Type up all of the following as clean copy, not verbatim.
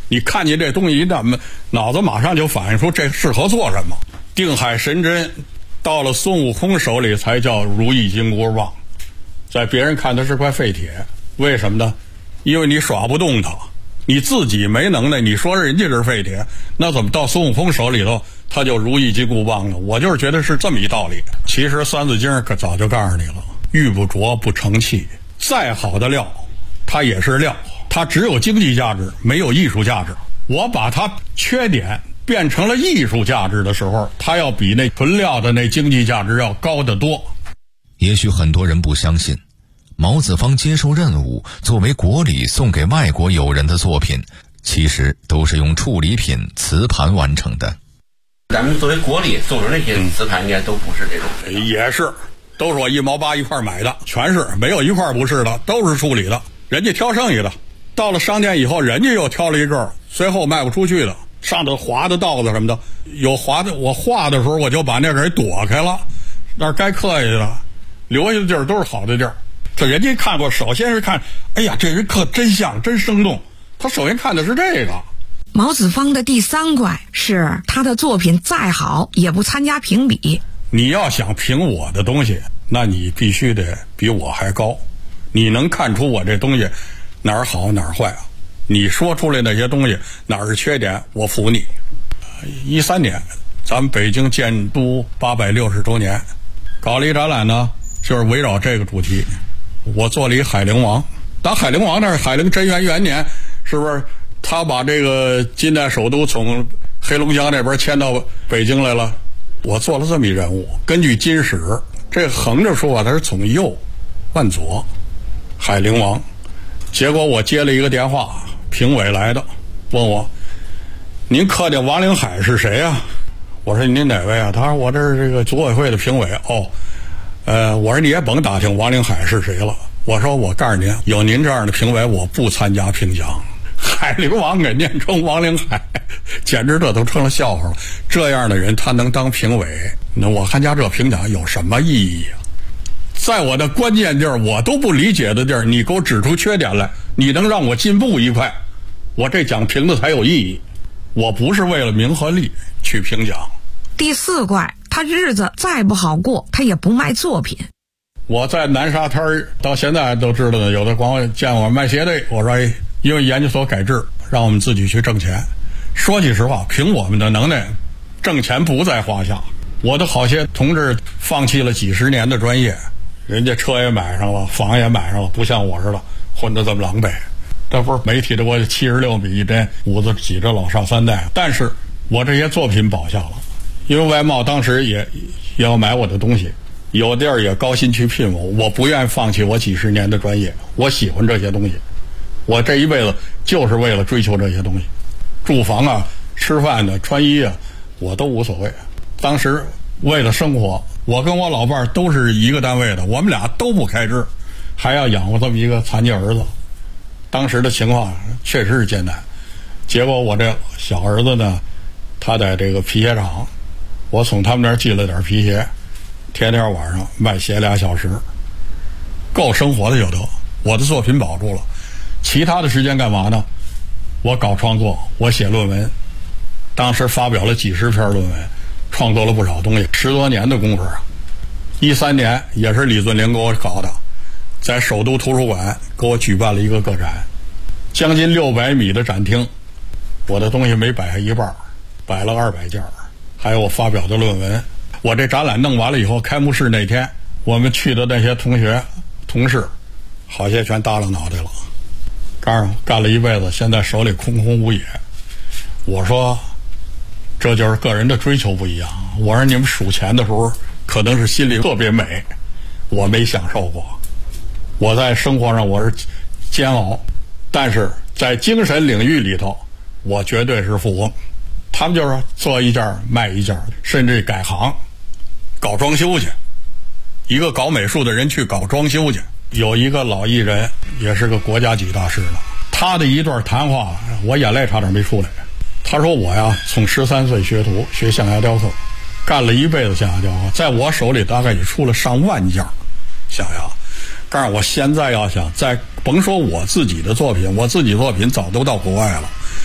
你看见这东西一旦脑子马上就反映出这适合做什么。定海神针到了孙悟空手里才叫如意金箍棒，在别人看它是块废铁，为什么呢？因为你耍不动它，你自己没能耐，你说人家是废铁，那怎么到孙悟空手里头他就如意金箍棒呢？我就是觉得是这么一道理。其实三字经可早就告诉你了，玉不琢不成器，再好的料它也是料，它只有经济价值没有艺术价值。我把它缺点变成了艺术价值的时候，它要比那纯料的那经济价值要高得多。 也许很多人不相信，毛子方接受任务作为国礼送给外国友人的作品，其实都是用处理品瓷盘完成的。 咱们作为国礼送的那些瓷盘应该都不是这种， 也是，都是我1毛8一块买的，全是没有一块不是的，都是处理的。人家挑剩下的，到了商店以后，人家又挑了一个，最后卖不出去的，上头划的道子什么的，有划的，我画的时候我就把那给躲开了，那该刻下去的，留下的地儿都是好的地儿。这人家看过，首先是看，哎呀，这人刻真像，真生动。他首先看的是这个。 毛子方的第3怪是他的作品再好也不参加评比。 你要想评我的东西，那你必须得比我还高。你能看出我这东西哪儿好哪儿坏啊？你说出来那些东西哪儿是缺点，我服你。13年，咱们北京建都860周年，搞了一展览呢，就是围绕这个主题。我做了一海陵王，打海陵王那是海陵贞元元年，是不是？他把这个近代首都从黑龙江那边迁到北京来了。我做了这么一人物，根据金史，这横着说他是从右往左，海陵王。结果我接了一个电话，评委来的，问我：“您刻的王灵海是谁啊？”我说：“您哪位啊？”他说：“我这是这个组委会的评委。”我说：“你也甭打听王灵海是谁了。”我说：“我告诉您，有您这样的评委，我不参加评奖。”海陵王给念成王灵海，简直这都成了笑话了。这样的人他能当评委，那我参加这评奖有什么意义啊？在我的关键地儿，我都不理解的地儿，你给我指出缺点来，你能让我进步一块，我这奖评的才有意义。我不是为了名和利去评奖。 第4怪，他日子再不好过，他也不卖作品。 我在南沙滩到现在都知道的，有的管我见我卖鞋的，我说因为研究所改制，让我们自己去挣钱。说句实话，凭我们的能耐，挣钱不在话下。我的好些同志放弃了几10年的专业，人家车也买上了，房也买上了，不像我似的混得这么狼狈。这不是媒体的我76米一针，屋子挤着老少3代。但是我这些作品保下了，因为外贸当时也要买我的东西，有地儿也高薪去聘我，我不愿意放弃我几10年的专业，我喜欢这些东西。我这一辈子就是为了追求这些东西，住房啊、吃饭的、穿衣啊，我都无所谓。当时为了生活，我跟我老伴儿都是一个单位的，我们俩都不开支，还要养活这么一个残疾儿子。当时的情况确实是艰难。结果我这小儿子呢，他在这个皮鞋厂，我从他们那儿寄了点皮鞋，天天晚上卖鞋2小时，够生活的就得。我的作品保住了。其他的时间干嘛呢？我搞创作，我写论文，当时发表了几10篇论文，创作了不少东西，10多年的功夫啊。13年也是李尊林给我搞的，在首都图书馆给我举办了一个个展，将近600米的展厅，我的东西没摆下一半，摆了200件，还有我发表的论文。我这展览弄完了以后，开幕式那天，我们去的那些同学同事，好些全耷拉脑袋了。干了一辈子，现在手里空空无野。我说，这就是个人的追求不一样。我说你们数钱的时候，可能是心里特别美，我没享受过。我在生活上我是煎熬，但是在精神领域里头，我绝对是富翁。他们就是做一件卖一件，甚至改行，搞装修去。一个搞美术的人去搞装修去。有一个老艺人，也是个国家级大师了，他的一段谈话，我眼泪差点没出来。他说我呀，从13岁学徒，学象牙雕刻，干了一辈子象牙雕刻，在我手里大概也出了上万件象牙。但是我现在要想再甭说我自己的作品，我自己作品早都到国外了。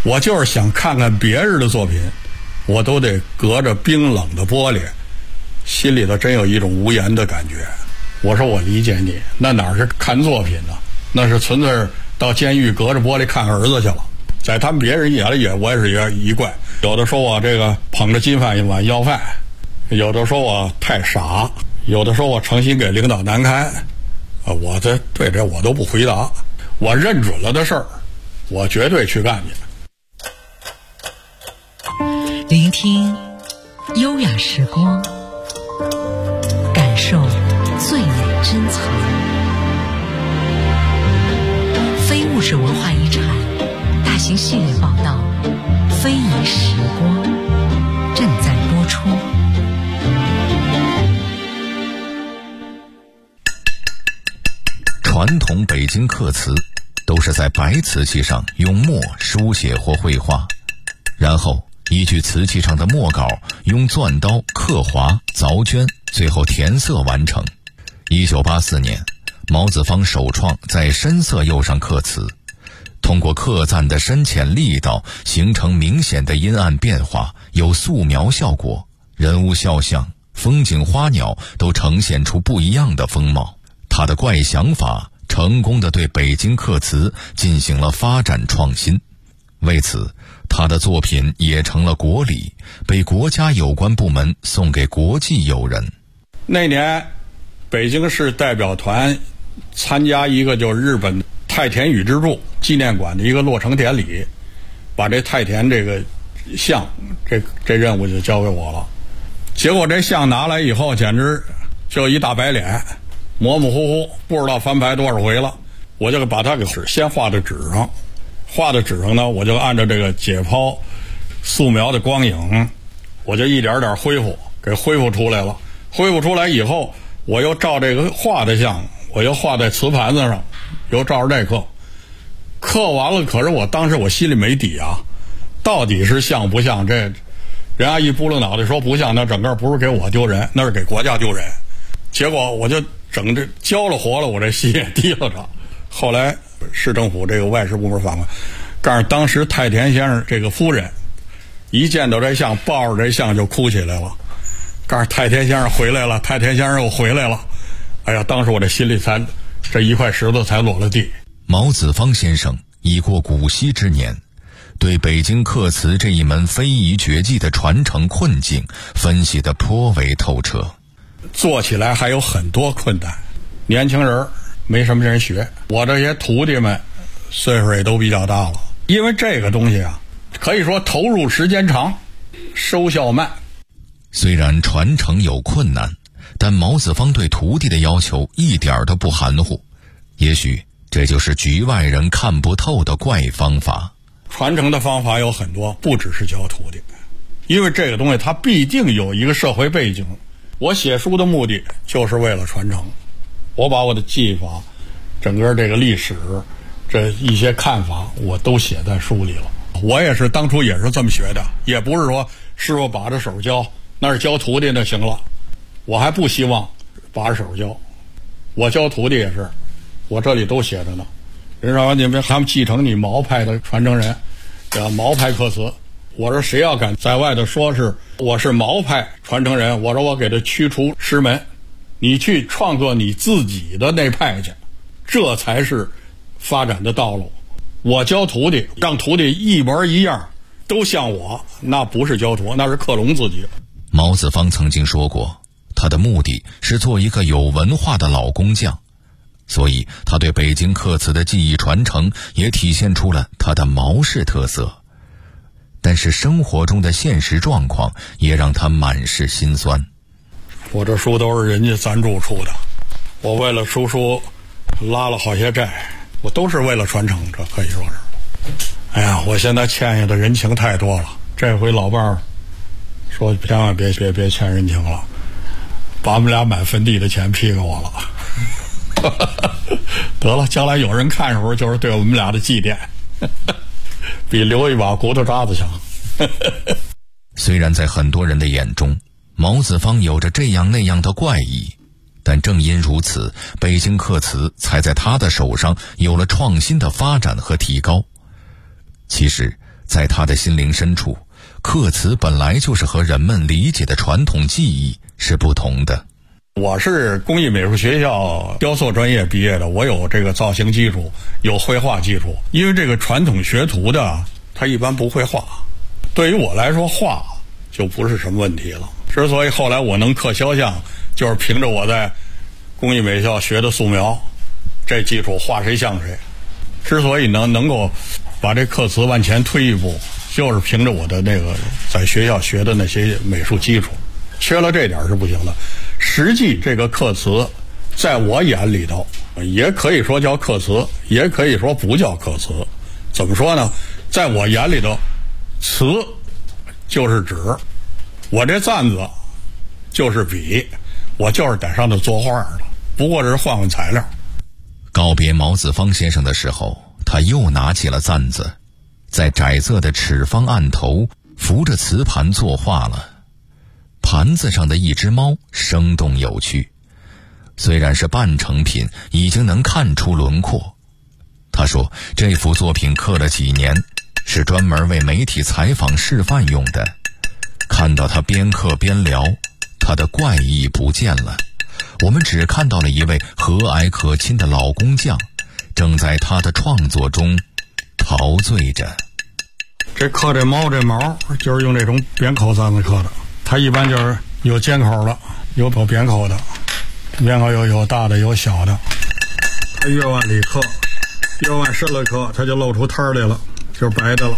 我就是想看看别人的作品，我都得隔着冰冷的玻璃，心里头真有一种无言的感觉。我说我理解你，那哪是看作品呢？那是纯粹到监狱隔着玻璃看儿子去了。在他们别人眼里我也是一怪，有的说我这个捧着金饭碗要饭，有的说我太傻，有的说我诚心给领导难堪。我对这我都不回答，我认准了的事儿，我绝对去干去。 聆听优雅时光，感受最美珍藏。非物质文化遗产大型系列报道《非遗时光》正在播出。 传统北京刻瓷都是在白瓷器上用墨书写或绘画，然后依据瓷器上的墨稿用钻刀刻划凿镌，最后填色完成。1984年，毛子方首创在深色釉上刻瓷，通过刻赞的深浅力道形成明显的阴暗变化，有素描效果，人物肖像、风景花鸟都呈现出不一样的风貌。他的怪想法成功地对北京刻瓷进行了发展创新，为此他的作品也成了国礼，被国家有关部门送给国际友人。 那年北京市代表团参加一个就是日本太田宇之助纪念馆的一个落成典礼，把这太田这个像这任务就交给我了。结果这像拿来以后简直就一大白脸，模模糊糊，不知道翻牌多少回了。我就把它给先画在纸上，画在纸上呢，我就按照这个解剖素描的光影，我就一点点恢复，给恢复出来了。恢复出来以后，我又照这个画的像，我又画在瓷盘子上，又照着这刻。刻完了，可是我当时我心里没底啊，到底是像不像？这人家一拨了脑袋说不像，那整个不是给我丢人，那是给国家丢人。结果我就整这交了活了，我这心也提了着。后来市政府这个外事部门反馈，告诉当时太田先生这个夫人一见到这像，抱着这像就哭起来了，告诉太田先生回来了，太田先生又回来了。哎呀，当时我这心里才这一块石头才落了地。 毛子方先生已过古稀之年，对北京刻瓷这一门非遗绝技的传承困境分析得颇为透彻。 做起来还有很多困难，年轻人没什么人学，我这些徒弟们岁数也都比较大了。因为这个东西啊，可以说投入时间长，收效慢。 虽然传承有困难，但毛子方对徒弟的要求一点都不含糊，也许这就是局外人看不透的怪方法。 传承的方法有很多，不只是教徒弟，因为这个东西它必定有一个社会背景。我写书的目的就是为了传承，我把我的技法，整个这个历史，这一些看法我都写在书里了。我也是当初也是这么学的，也不是说师傅把着手教，那是教徒弟那行了。我还不希望把着手教，我教徒弟也是，我这里都写着呢。人说你们还继承你毛派的传承人，叫毛派刻瓷。我说谁要敢在外头说是我是毛派传承人，我说我给他驱除师门，你去创作你自己的那派去，这才是发展的道路。我教徒弟，让徒弟一模一样，都像我，那不是教徒，那是克隆自己。 毛子方曾经说过，他的目的是做一个有文化的老工匠，所以他对北京刻瓷的技艺传承也体现出了他的毛氏特色。但是生活中的现实状况也让他满是心酸。 我这书都是人家赞助出的，我为了出书拉了好些债，我都是为了传承，这可以说是。哎呀，我现在欠下的人情太多了。这回老伴儿说千万别欠人情了，把我们俩买坟地的钱批给我了。得了，将来有人看的时候就是对我们俩的祭奠。比留一把骨头渣子强。 虽然在很多人的眼中，毛子方有着这样那样的怪异，但正因如此，北京刻瓷才在他的手上有了创新的发展和提高。 其实在他的心灵深处，刻瓷本来就是和人们理解的传统技艺是不同的。 我是工艺美术学校雕塑专业毕业的，我有这个造型基础，有绘画基础。因为这个传统学徒的他一般不会画，对于我来说画就不是什么问题了。之所以后来我能刻肖像，就是凭着我在工艺美校学的素描，这基础画谁像谁。之所以能够把这刻瓷往前推一步，就是凭着我的那个在学校学的那些美术基础，缺了这点是不行的。实际这个刻瓷在我眼里头也可以说叫刻瓷，也可以说不叫刻瓷。怎么说呢？在我眼里头，瓷就是纸，我这簪子就是笔，我就是在上头作画的，不过是换换材料。 告别毛子方先生的时候，他又拿起了簪子，在窄色的齿方案头扶着瓷盘作画了。盘子上的一只猫生动有趣，虽然是半成品，已经能看出轮廓。他说这幅作品刻了几年，是专门为媒体采访示范用的。看到他边刻边聊，他的怪异不见了，我们只看到了一位和蔼可亲的老工匠，正在他的创作中陶醉着。 这刻这猫就是用这种扁口簪子刻的，它一般就是有尖口的，有扁口的，扁口有大的有小的。它越往里刻，越往深了刻，它就露出摊来了，就是白的了。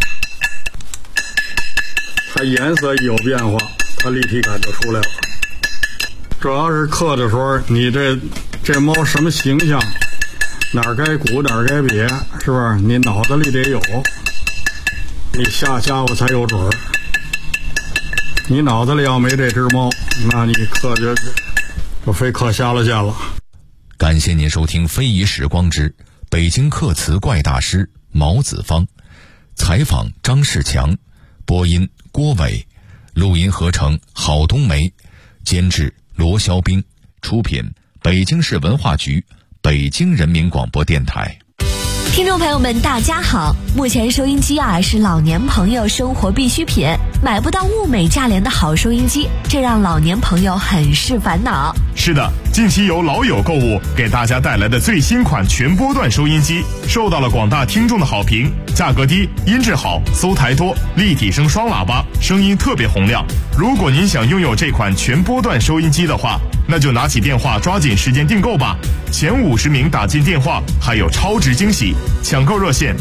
它颜色一有变化，它立体感就出来了。主要是刻的时候，你这猫什么形象，哪儿该鼓哪儿该瘪，是不是？你脑子里得有，你下家伙才有准儿。你脑子里要没这只猫，那你刻就非刻瞎了眼了。 感谢您收听《非遗时光之北京刻瓷怪大师毛子方》，采访张世强，播音郭伟，录音合成郝冬梅，监制罗肖兵，出品北京市文化局、北京人民广播电台。 听众朋友们大家好，目前收音机是老年朋友生活必需品，买不到物美价廉的好收音机，这让老年朋友很是烦恼。 是的，近期由老友购物给大家带来的最新款全波段收音机受到了广大听众的好评，价格低，音质好，搜台多，立体声双喇叭，声音特别洪亮。如果您想拥有这款全波段收音机的话，那就拿起电话抓紧时间订购吧，前50名打进电话还有超值惊喜。抢购热线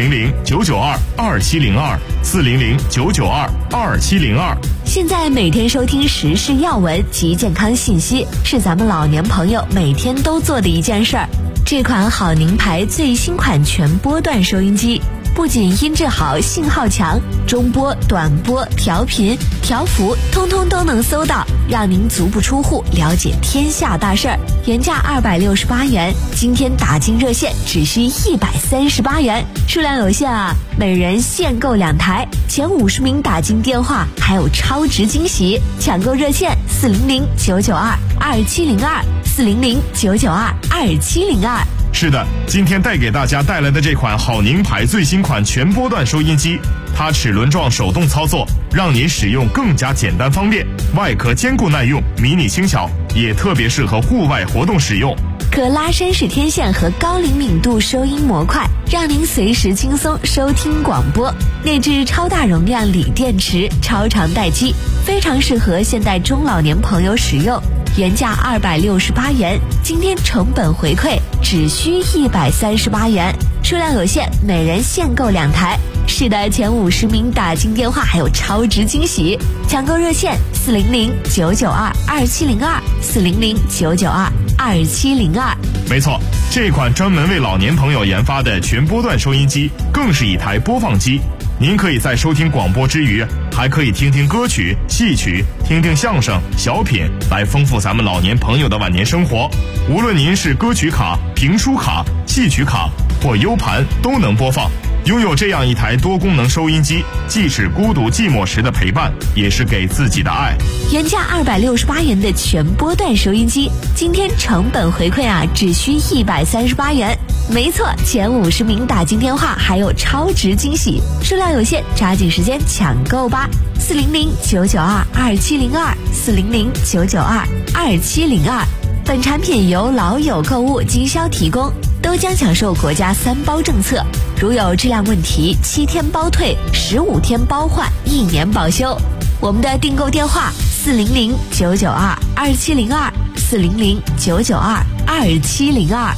400-992-2702，400-992-2702。 现在每天收听时事要闻及健康信息，是咱们老年朋友每天都做的一件事儿。这款好宁牌最新款全波段收音机，不仅音质好，信号强，中波、短波、调频、调幅通通都能搜到，让您足不出户了解天下大事儿。原价268元，今天打进热线只需138元，数量有限每人限购2台，前50名打进电话还有超值惊喜。抢购热线400-992-2702，400-992-2702。 是的，今天带给大家带来的这款好宁牌最新款全波段收音机，它齿轮状手动操作，让您使用更加简单方便，外壳坚固耐用，迷你轻巧，也特别适合户外活动使用。 可拉伸式天线和高灵敏度收音模块，让您随时轻松收听广播。内置超大容量锂电池，超长待机，非常适合现代中老年朋友使用。原价268元，今天成本回馈只需138元，数量有限，每人限购2台。是的，前50名打进电话还有超值惊喜。抢购热线400-992-2702，400-992-2702。 没错，这款专门为老年朋友研发的全波段收音机更是一台播放机。您可以在收听广播之余，还可以听听歌曲、戏曲，听听相声、小品，来丰富咱们老年朋友的晚年生活。无论您是歌曲卡、评书卡、戏曲卡或 U 盘，都能播放。拥有这样一台多功能收音机，既是孤独寂寞时的陪伴，也是给自己的爱。 原价268元的全波段收音机，今天成本回馈只需138元， 没错，前50名打进电话还有超值惊喜，数量有限，抓紧时间抢购吧！400-992-2702，400-992-2702。本产品由老友购物经销提供，都将享受国家3包政策，如有质量问题，7天包退，15天包换，1年保修。我们的订购电话400-992-2702，400-992-2702。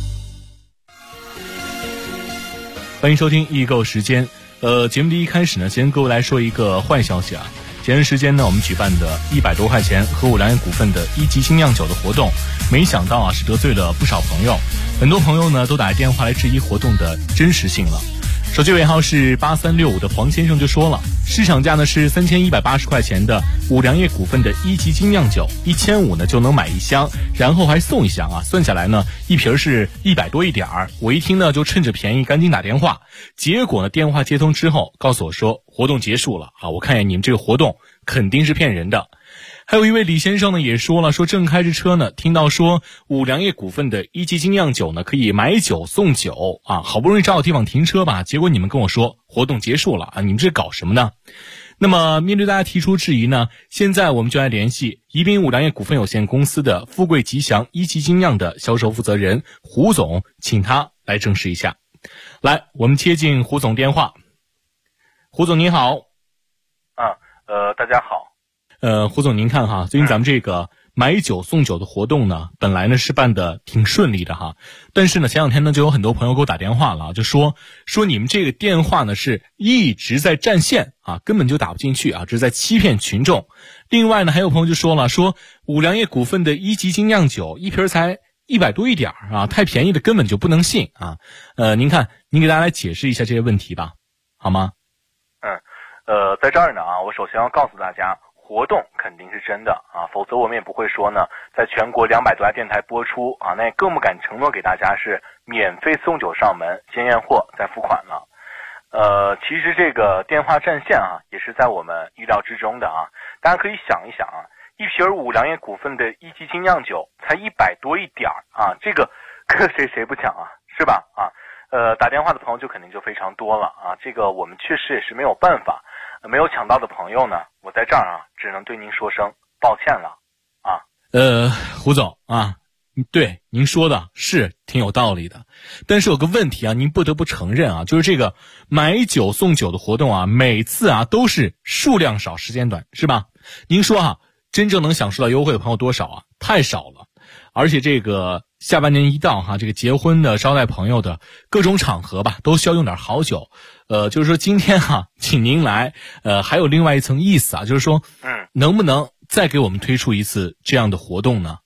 欢迎收听易购时间。节目的一开始呢，先跟各位来说一个坏消息啊。前段时间呢，我们举办的100多块钱和五粮液股份的1级精酿酒的活动，没想到啊是得罪了不少朋友，很多朋友呢都打电话来质疑活动的真实性了。手机尾号是8365的黄先生就说了，市场价呢是3180块钱的五粮液股份的1级精酿酒，1500呢就能买1箱，然后还送1箱啊，算下来呢一瓶是100多一点儿。我一听呢就趁着便宜赶紧打电话，结果呢电话接通之后告诉我说活动结束了啊，我看见你们这个活动肯定是骗人的。还有一位李先生呢也说了，说正开着车呢，听到说五粮液股份的1级精酿酒呢可以买酒送酒啊，好不容易找到地方停车吧，结果你们跟我说活动结束了啊，你们这搞什么呢？那么面对大家提出质疑呢，现在我们就来联系宜宾五粮液股份有限公司的富贵吉祥1级精酿的销售负责人胡总，请他来证实一下。来，我们接进胡总电话。胡总您好。 大家好。 胡总您看哈，最近咱们这个买酒送酒的活动呢，本来呢是办的挺顺利的哈，但是呢前两天呢就有很多朋友给我打电话了，就说你们这个电话呢是一直在占线啊，根本就打不进去啊，这是在欺骗群众。另外呢还有朋友就说了，说五粮液股份的1级精酿酒一瓶才100多一点啊，太便宜的根本就不能信啊。您看您给大家来解释一下这些问题吧，好吗？ 在这儿呢啊，我首先要告诉大家，活动肯定是真的啊，否则我们也不会说呢，在全国200多家电台播出啊，那也更不敢承诺给大家是免费送酒上门，先验货再付款了。其实这个电话占线啊，也是在我们意料之中的啊。大家可以想一想啊，一瓶五粮液股份的1级精酿酒才100多一点啊，这个谁不抢啊，是吧？啊，打电话的朋友就肯定就非常多了啊，这个我们确实也是没有办法。没有抢到的朋友呢，我在这儿啊，只能对您说声抱歉了啊。 胡总啊，对您说的是挺有道理的，但是有个问题啊，您不得不承认啊，就是这个买酒送酒的活动啊，每次啊都是数量少时间短，是吧？您说啊，真正能享受到优惠的朋友多少啊？太少了。而且这个下半年一到哈，这个结婚的、招待朋友的各种场合吧，都需要用点好酒。就是说今天哈，请您来，还有另外一层意思啊，就是说，能不能再给我们推出一次这样的活动呢？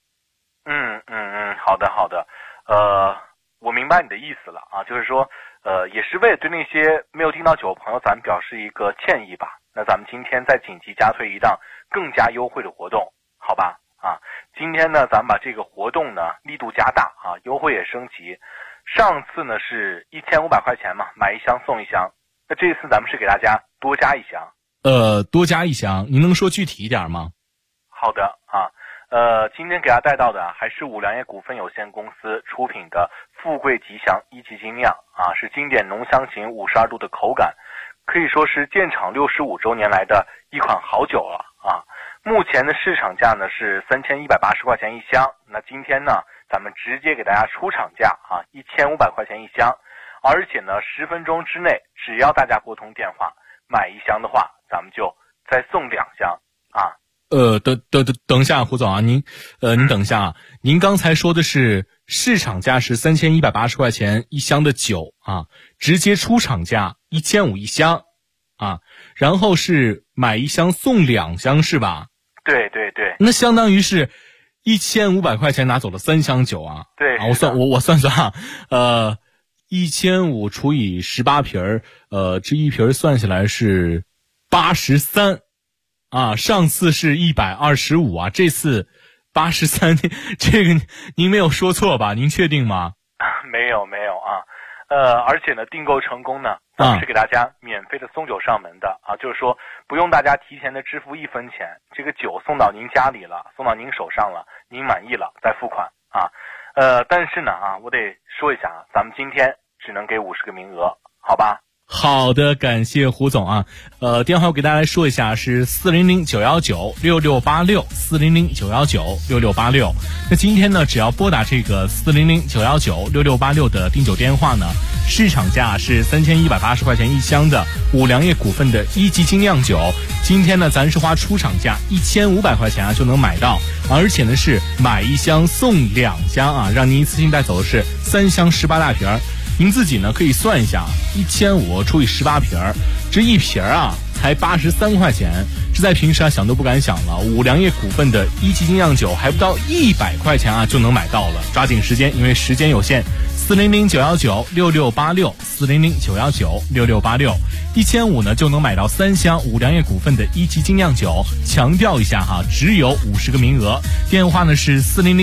好的，我明白你的意思了啊，就是说，也是为了对那些没有订到酒的朋友，咱们表示一个歉意吧。那咱们今天再紧急加推一档更加优惠的活动，好吧？啊，今天呢，咱们把这个活动呢力度加大啊，优惠也升级。上次呢是1500块钱嘛，买1箱送1箱。那这次咱们是给大家多加1箱。 多加1箱，您能说具体一点吗？ 好的啊，今天给大家带到的还是五粮液股份有限公司出品的富贵吉祥1级精酿啊，是经典浓香型52度的口感，可以说是建厂65周年来的一款好酒了啊。目前的市场价呢是3180块钱1箱，那今天呢咱们直接给大家出厂价啊，1500块钱1箱，而且呢10分钟之内，只要大家拨通电话买1箱的话，咱们就再送2箱啊。 等一下，胡总啊，您等一下啊，您刚才说的是市场价是3180块钱1箱的酒啊，直接出厂价15001箱啊，然后是买1箱送2箱是吧？ 对， 那相当于是1500块钱拿走了3箱酒啊。 对啊，我算啊，1500除以18瓶这一瓶算下来是83啊，上次是125啊，这次83，这个您没有说错吧？您确定吗？ 没有啊，而且呢，订购成功呢，咱们是给大家免费的送酒上门的啊，就是说不用大家提前的支付1分钱，这个酒送到您家里了，送到您手上了，您满意了再付款啊。 但是呢我得说一下咱们今天只能给50个名额，好吧？ 好的，感谢胡总啊。电话我给大家来说一下，是400-919-6686，400-919-6686。那今天呢，只要拨打这个400-919-6686的订酒电话呢，市场价是3180块钱一箱的五粮液股份的1级精酿酒。今天呢，咱是花出厂价1500块钱就能买到，而且呢是买1箱送2箱让您一次性带走的是3箱18大瓶。您自己呢可以算一下，1500除以18瓶，这一瓶才83块钱，这在平时想都不敢想了。五粮液股份的1级精酿酒还不到100块钱就能买到了，抓紧时间，因为时间有限。400-919-6686，400-919-6686，1500呢就能买到3箱五粮液股份的1级精酿酒。强调一下只有50个名额。电话呢是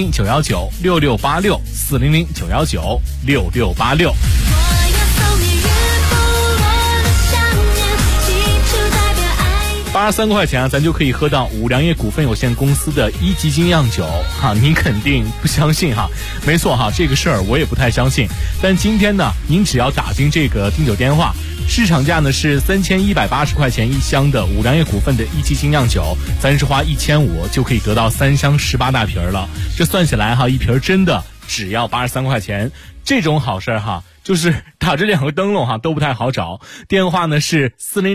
400-919-6686，400-919-6686。83块钱咱就可以喝到五粮液股份有限公司的1级精酿酒您肯定不相信没错这个事儿我也不太相信。但今天呢，您只要打进这个订酒电话，市场价呢是3180块钱一箱的五粮液股份的1级精酿酒，咱是花1500就可以得到3箱18大瓶了。这算下来一瓶真的只要83块钱，这种好事就是打这2个灯笼都不太好找。电话呢是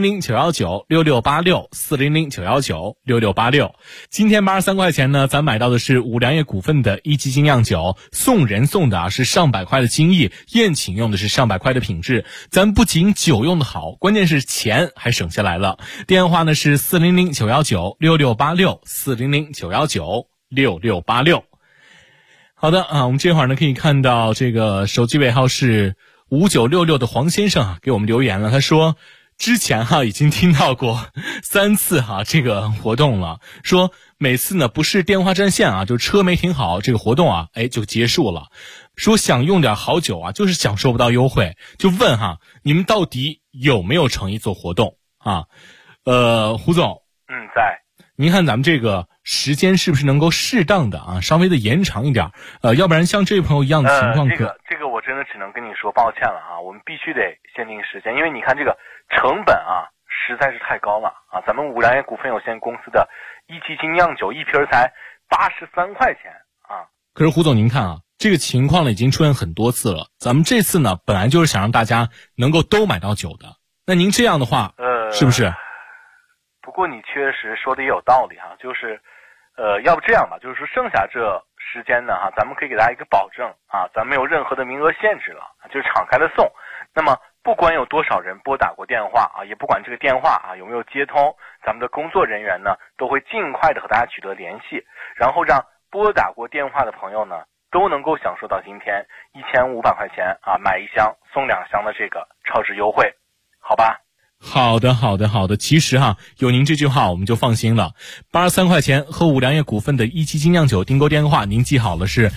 400-919-6686，400-919-6686。今天83块钱呢，咱买到的是五粮液股份的1级精酿酒，送人送的是上百块的精益，宴请用的是上百块的品质。咱不仅酒用的好，关键是钱还省下来了。电话呢是400-919-6686，400-919-6686。好的我们这会儿呢可以看到这个手机尾号是5966的黄先生给我们留言了，他说之前已经听到过3次这个活动了，说每次呢不是电话占线就车没停好，这个活动就结束了。说想用点好酒就是享受不到优惠，就问你们到底有没有诚意做活动胡总在。 您看咱们这个时间是不是能够适当的稍微的延长一点要不然像这位朋友一样的情况这个我真的只能跟你说抱歉了我们必须得限定时间，因为你看这个成本实在是太高了咱们五粮液股份有限公司的1级精酿酒一瓶才83块钱可是胡总您看这个情况呢已经出现很多次了，咱们这次呢本来就是想让大家能够都买到酒的，那您这样的话是不是？ 不过你确实说的也有道理就是要不这样吧，就是说剩下这时间呢咱们可以给大家一个保证咱们没有任何的名额限制了，就是敞开的送。那么不管有多少人拨打过电话也不管这个电话有没有接通，咱们的工作人员呢都会尽快的和大家取得联系，然后让拨打过电话的朋友呢都能够享受到今天1500块钱买1箱送2箱的这个超值优惠，好吧？ 好的，其实有您这句话我们就放心了。83块钱和五粮液股份的1级精酿酒订购电话您记好了，是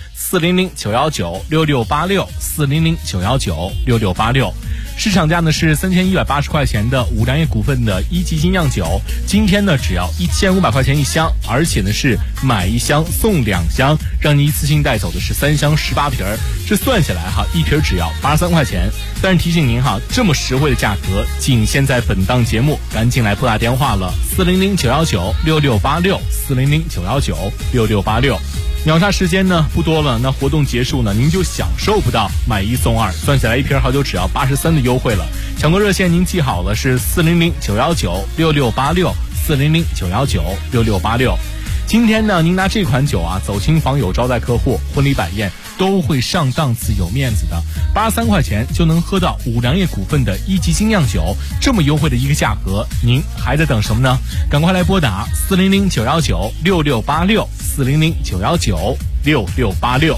400-919-6686，400-919-6686。市场价呢是3180块钱的五粮液股份的1级精酿酒，今天呢只要1500块钱一箱，而且呢是买1箱送2箱，让你一次性带走的是3箱18瓶，这算下来一瓶只要83块钱。但是提醒您这么实惠的价格仅限在本档节目，赶紧来拨打电话了，400-919-6686，400-919-6686。秒杀时间呢不多了，那活动结束呢您就享受不到买1送2，算下来一瓶好酒只要83的优惠了。抢购热线您记好了，是400-919-6686，400-919-6686。今天呢您拿这款酒走亲访友招待客户婚礼摆宴都会上档次有面子的，83块钱就能喝到五粮液股份的1级精酿酒，这么优惠的一个价格，您还在等什么呢？赶快来拨打400-919-6686，400-919-6686。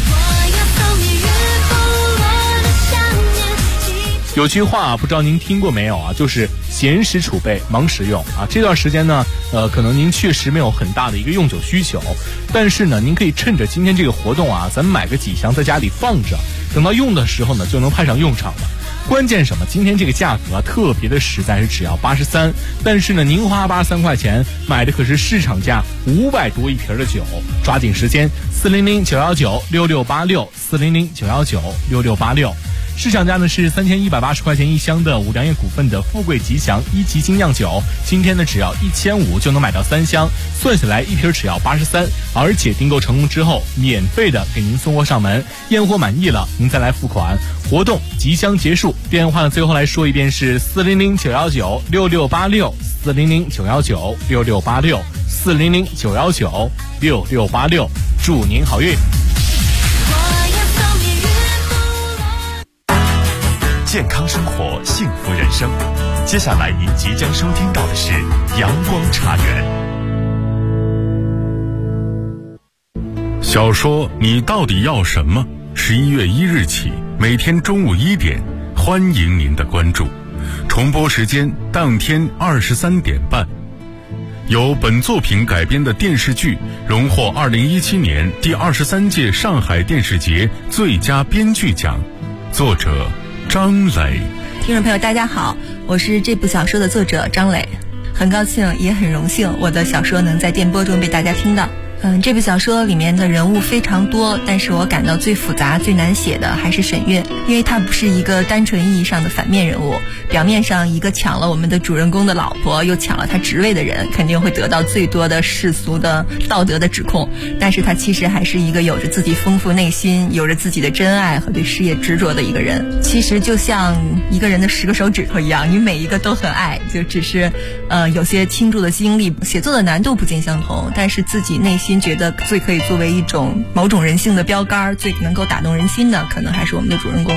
有句话不知道您听过没有就是闲时储备忙时用这段时间呢可能您确实没有很大的一个用酒需求，但是呢您可以趁着今天这个活动咱们买个几箱在家里放着，等到用的时候呢就能派上用场了。 关键什么？今天这个价格特别的实在，是只要83，但是呢，您花83块钱买的可是市场价500多一瓶的酒，抓紧时间，400-919-6686，400-919-6686。市场价呢是3180块钱一箱的五粮液股份的富贵吉祥1级精酿酒，今天呢只要1500就能买到3箱，算下来一瓶只要83，而且订购成功之后，免费的给您送货上门，验货满意了您再来付款。活动即将结束，电话呢最后来说一遍是400-919-6686，400-919-6686，400-919-6686，祝您好运。 健康生活，幸福人生。接下来您即将收听到的是阳光茶园。 小说你到底要什么？11月1日起，每天中午1点，欢迎您的关注。重播时间当天23点半。由本作品改编的电视剧荣获2017年第23届上海电视节最佳编剧奖，作者张磊。 听众朋友大家好，我是这部小说的作者张磊，很高兴也很荣幸我的小说能在电波中被大家听到。这部小说里面的人物非常多，但是我感到最复杂最难写的还是沈月，因为她不是一个单纯意义上的反面人物，表面上一个抢了我们的主人公的老婆又抢了他职位的人，肯定会得到最多的世俗的道德的指控，但是他其实还是一个有着自己丰富内心，有着自己的真爱和对事业执着的一个人。其实就像一个人的10个手指头一样，你每一个都很爱，就只是有些倾注的精力，写作的难度不尽相同，但是自己内心觉得最可以作为一种某种人性的标杆，最能够打动人心的，可能还是我们的主人公。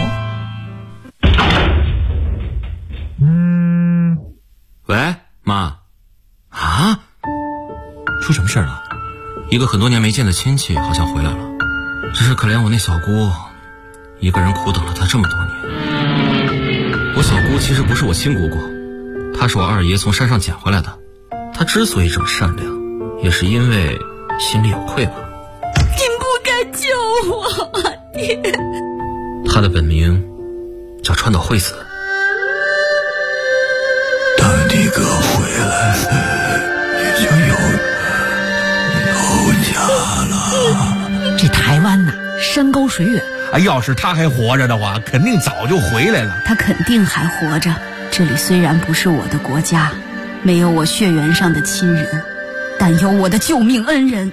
喂，妈。啊？出什么事了？一个很多年没见的亲戚好像回来了，只是可怜我那小姑，一个人苦等了她这么多年。我小姑其实不是我亲姑姑，她是我二爷从山上捡回来的。她之所以这么善良，也是因为心里有愧吧。 你不该救我，爹。 他的本名叫川岛惠子。 当你哥回来，你就有家了。 这台湾呐，山高水远。 要是他还活着的话，肯定早就回来了。 他肯定还活着。这里虽然不是我的国家，没有我血缘上的亲人，但有我的救命恩人。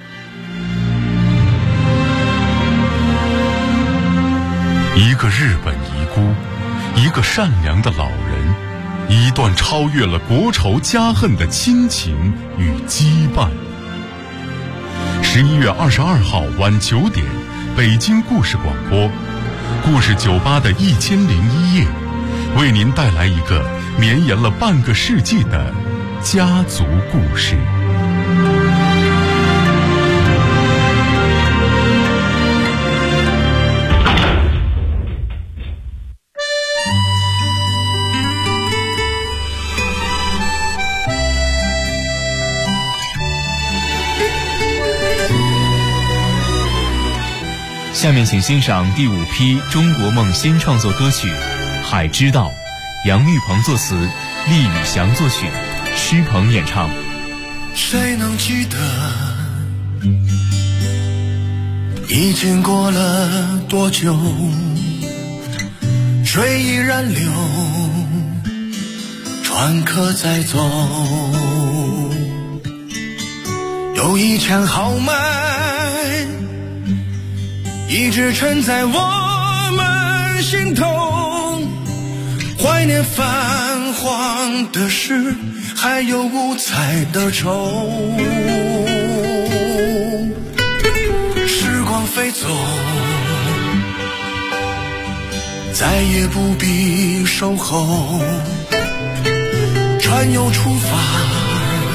一个日本遗孤，一个善良的老人，一段超越了国仇家恨的亲情与羁绊。11月22号晚9点，北京故事广播，故事酒吧的1001夜，为您带来一个绵延了半个世纪的家族故事。 下面请欣赏第5批中国梦新创作歌曲《海之道》，杨玉鹏作词，厉宇翔作曲，施鹏演唱。 谁能记得已经过了多久，水依然流，船可在走，有一腔豪迈一直沉在我们心头，怀念泛黄的诗，还有五彩的愁。时光飞走，再也不必守候，船又出发，